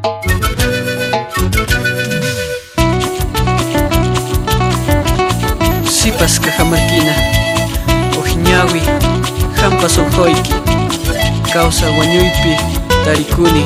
Sipas cajamarquina, ojiñawi, hampas ojoiki, causa wañuypi, tarikuni.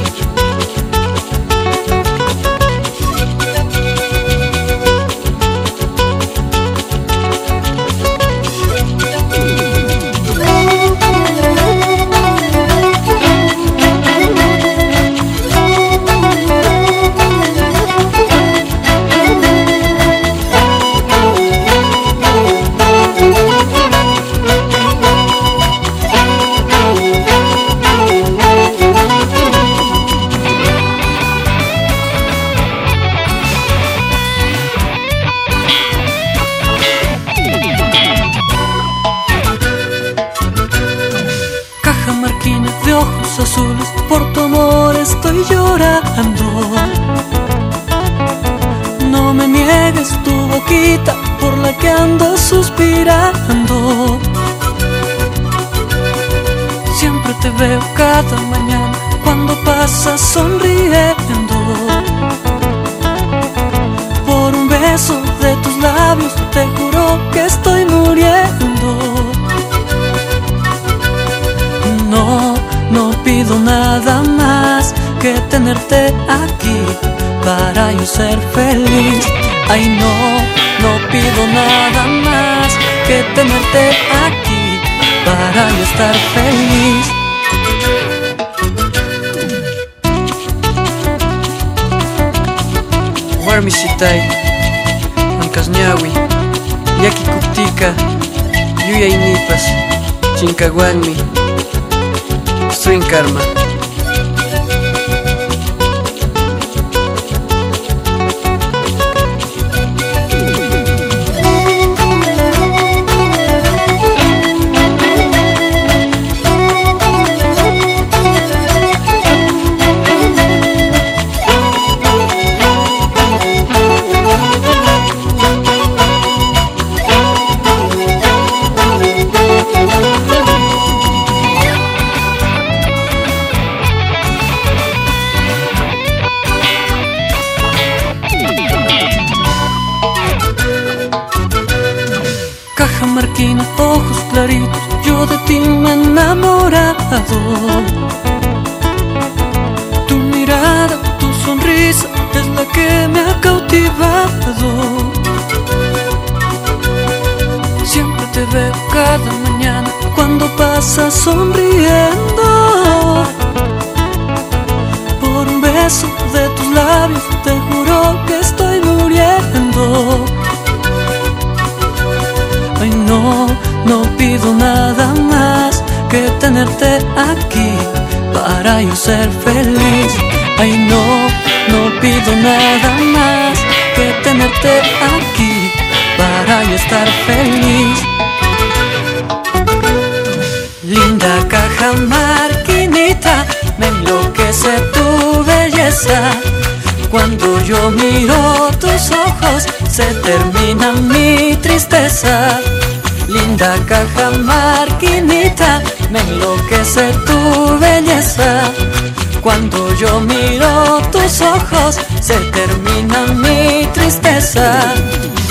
Cajamarquina de ojos azules, por tu amor estoy llorando. No me niegues tu boquita por la que ando suspirando. Siempre te veo cada mañana cuando pasas sonriendo. Por un beso de tus labios te juro que estoy muriendo. No pido nada más que tenerte aquí para yo ser feliz. Ay, no pido nada más que tenerte aquí para yo estar feliz. Warmisitai, Ancasñawi, Yaki Kuptika, Yuya Inipas, Chincaguanmi, Swing Karma. Cajamarquina, ojos claritos, yo de ti me he enamorado. Tu mirada, tu sonrisa es la que me ha cautivado. Siempre te veo cada mañana cuando pasas sonriendo. Por un beso de tus labios te juro que estoy muriendo. Ay, no pido nada más que tenerte aquí para yo ser feliz. Ay, no pido nada más que tenerte aquí para yo estar feliz. Linda cajamarquinita, me enloquece tu belleza. Cuando yo miro tus ojos se termina mi tristeza. Linda cajamarquinita, me enloquece tu belleza. Cuando yo miro tus ojos se termina mi tristeza.